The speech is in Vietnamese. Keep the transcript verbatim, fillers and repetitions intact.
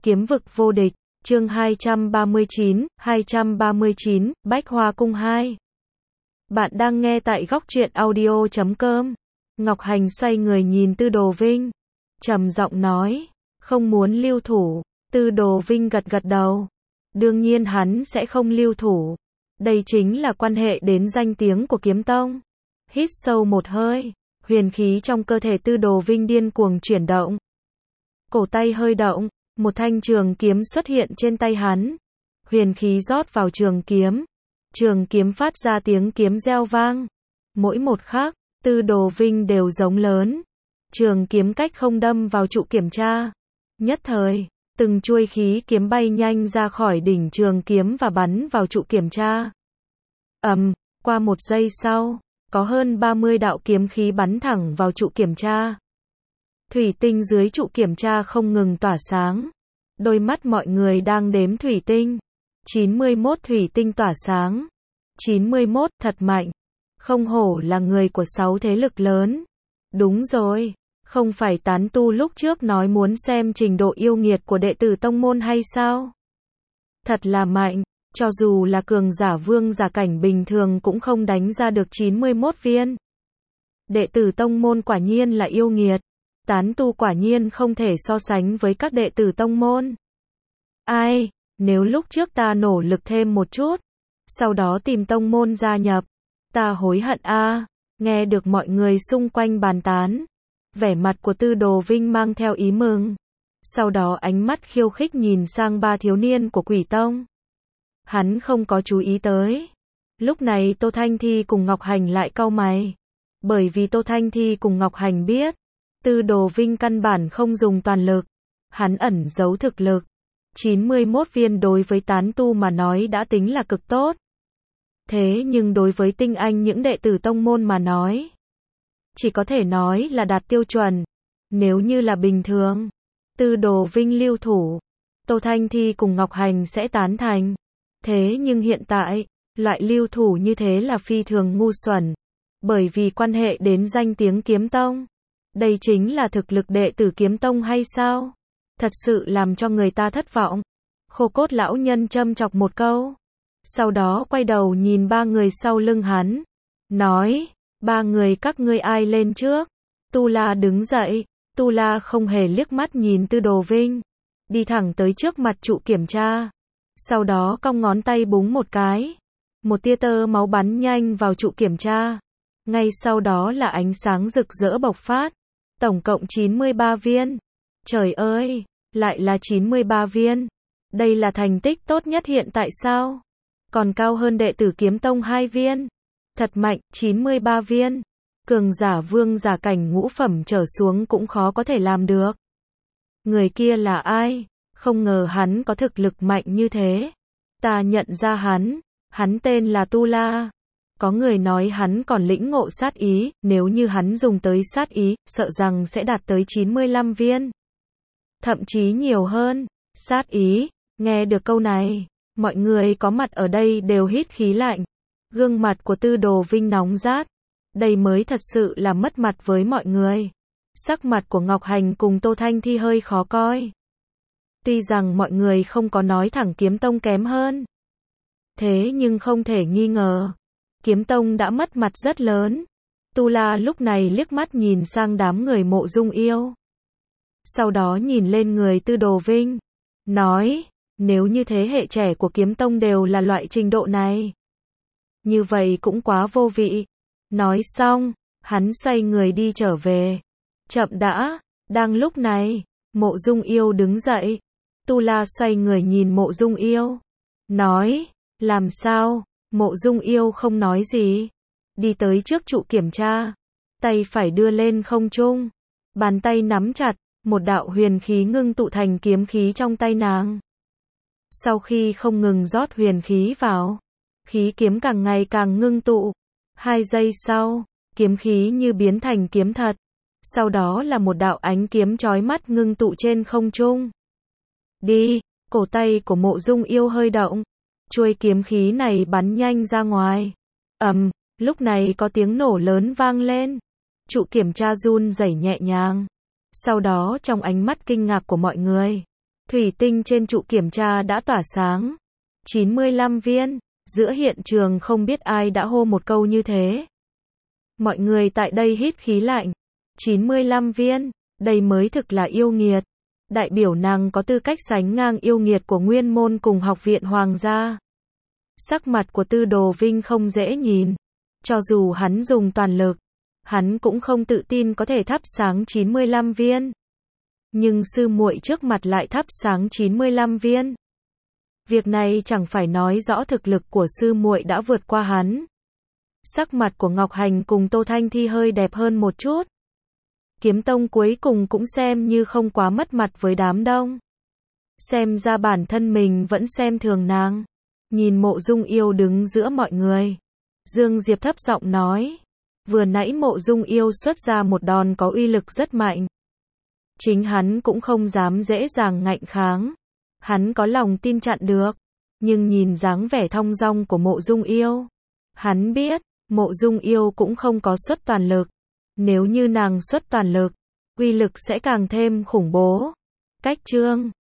Kiếm vực vô địch, chương hai trăm ba mươi chín, hai trăm ba mươi chín, Bách Hoa Cung hai. Bạn đang nghe tại góc truyện audio chấm com. Ngọc Hành xoay người nhìn Tư Đồ Vinh, trầm giọng nói, không muốn lưu thủ. Tư Đồ Vinh gật gật đầu. Đương nhiên hắn sẽ không lưu thủ. Đây chính là quan hệ đến danh tiếng của Kiếm Tông. Hít sâu một hơi, huyền khí trong cơ thể Tư Đồ Vinh điên cuồng chuyển động. Cổ tay hơi động, một thanh trường kiếm xuất hiện trên tay hắn. Huyền khí rót vào trường kiếm. Trường kiếm phát ra tiếng kiếm reo vang. Mỗi một khắc, Tư Đồ Vinh đều giống lớn. Trường kiếm cách không đâm vào trụ kiểm tra. Nhất thời, từng chuôi khí kiếm bay nhanh ra khỏi đỉnh trường kiếm và bắn vào trụ kiểm tra. Ầm, qua một giây sau, có hơn ba mươi đạo kiếm khí bắn thẳng vào trụ kiểm tra. Thủy tinh dưới trụ kiểm tra không ngừng tỏa sáng. Đôi mắt mọi người đang đếm thủy tinh. chín mươi mốt thủy tinh tỏa sáng. chín mươi mốt, thật mạnh. Không hổ là người của sáu thế lực lớn. Đúng rồi, không phải tán tu lúc trước nói muốn xem trình độ yêu nghiệt của đệ tử tông môn hay sao? Thật là mạnh, cho dù là cường giả vương giả cảnh bình thường cũng không đánh ra được chín mươi mốt viên. Đệ tử tông môn quả nhiên là yêu nghiệt. Tán tu quả nhiên không thể so sánh với các đệ tử tông môn. Ai, nếu lúc trước ta nỗ lực thêm một chút, sau đó tìm tông môn gia nhập, ta hối hận a. À. Nghe được mọi người xung quanh bàn tán, vẻ mặt của Tư Đồ Vinh mang theo ý mừng. Sau đó ánh mắt khiêu khích nhìn sang ba thiếu niên của Quỷ Tông. Hắn không có chú ý tới. Lúc này Tô Thanh Thi cùng Ngọc Hành lại cau mày. Bởi vì Tô Thanh Thi cùng Ngọc Hành biết, Tư Đồ Vinh căn bản không dùng toàn lực. Hắn ẩn giấu thực lực. chín mươi mốt viên đối với tán tu mà nói đã tính là cực tốt. Thế nhưng đối với tinh anh những đệ tử tông môn mà nói, chỉ có thể nói là đạt tiêu chuẩn. Nếu như là bình thường, Tư Đồ Vinh lưu thủ, Tô Thanh Thi cùng Ngọc Hành sẽ tán thành. Thế nhưng hiện tại, loại lưu thủ như thế là phi thường ngu xuẩn. Bởi vì quan hệ đến danh tiếng Kiếm Tông. Đây chính là thực lực đệ tử Kiếm Tông hay sao? Thật sự làm cho người ta thất vọng. Khô Cốt lão nhân châm chọc một câu. Sau đó quay đầu nhìn ba người sau lưng hắn. Nói, ba người các ngươi ai lên trước? Tu La đứng dậy. Tu La không hề liếc mắt nhìn Tư Đồ Vinh. Đi thẳng tới trước mặt trụ kiểm tra. Sau đó cong ngón tay búng một cái. Một tia tơ máu bắn nhanh vào trụ kiểm tra. Ngay sau đó là ánh sáng rực rỡ bộc phát. Tổng cộng chín mươi ba viên. Trời ơi, lại là chín mươi ba viên. Đây là thành tích tốt nhất hiện tại sao? Còn cao hơn đệ tử Kiếm Tông hai viên. Thật mạnh, chín mươi ba viên. Cường giả vương giả cảnh ngũ phẩm trở xuống cũng khó có thể làm được. Người kia là ai? Không ngờ hắn có thực lực mạnh như thế. Ta nhận ra hắn. Hắn tên là Tu La. Có người nói hắn còn lĩnh ngộ sát ý, nếu như hắn dùng tới sát ý, sợ rằng sẽ đạt tới chín mươi lăm viên. Thậm chí nhiều hơn. Sát ý, nghe được câu này, mọi người có mặt ở đây đều hít khí lạnh. Gương mặt của Tư Đồ Vinh nóng rát. Đây mới thật sự là mất mặt với mọi người. Sắc mặt của Ngọc Hành cùng Tô Thanh Thi hơi khó coi. Tuy rằng mọi người không có nói thẳng Kiếm Tông kém hơn. Thế nhưng không thể nghi ngờ. Kiếm Tông đã mất mặt rất lớn. Tu La lúc này liếc mắt nhìn sang đám người Mộ Dung Yêu. Sau đó nhìn lên người Tư Đồ Vinh. Nói, nếu như thế hệ trẻ của Kiếm Tông đều là loại trình độ này. Như vậy cũng quá vô vị. Nói xong, hắn xoay người đi trở về. Chậm đã, đang lúc này, Mộ Dung Yêu đứng dậy. Tu La xoay người nhìn Mộ Dung Yêu. Nói, làm sao? Mộ Dung Yêu không nói gì. Đi tới trước trụ kiểm tra. Tay phải đưa lên không trung. Bàn tay nắm chặt. Một đạo huyền khí ngưng tụ thành kiếm khí trong tay nàng. Sau khi không ngừng rót huyền khí vào, khí kiếm càng ngày càng ngưng tụ. Hai giây sau, kiếm khí như biến thành kiếm thật. Sau đó là một đạo ánh kiếm chói mắt ngưng tụ trên không trung. Đi, cổ tay của Mộ Dung Yêu hơi động. Chuôi kiếm khí này bắn nhanh ra ngoài. Ầm, lúc này có tiếng nổ lớn vang lên. Trụ kiểm tra run rẩy nhẹ nhàng. Sau đó trong ánh mắt kinh ngạc của mọi người, Thủy tinh trên trụ kiểm tra đã tỏa sáng. chín mươi lăm viên. Giữa hiện trường không biết ai đã hô một câu như thế. Mọi người tại đây hít khí lạnh. chín mươi lăm viên. Đây mới thực là yêu nghiệt. Đại biểu nàng có tư cách sánh ngang yêu nghiệt của nguyên môn cùng học viện hoàng gia. Sắc mặt của Tư Đồ Vinh không dễ nhìn. Cho dù hắn dùng toàn lực, hắn cũng không tự tin có thể thắp sáng chín mươi lăm viên. Nhưng sư muội trước mặt lại thắp sáng chín mươi lăm viên. Việc này chẳng phải nói rõ thực lực của sư muội đã vượt qua hắn. Sắc mặt của Ngọc Hành cùng Tô Thanh Thi hơi đẹp hơn một chút. Kiếm Tông cuối cùng cũng xem như không quá mất mặt với đám đông. Xem ra bản thân mình vẫn xem thường nàng. Nhìn Mộ Dung Yêu đứng giữa mọi người. Dương Diệp thấp giọng nói. Vừa nãy Mộ Dung Yêu xuất ra một đòn có uy lực rất mạnh. Chính hắn cũng không dám dễ dàng ngạnh kháng. Hắn có lòng tin chặn được. Nhưng nhìn dáng vẻ thong dong của Mộ Dung Yêu. Hắn biết, Mộ Dung Yêu cũng không có xuất toàn lực. Nếu như nàng xuất toàn lực, uy lực sẽ càng thêm khủng bố. Cách chương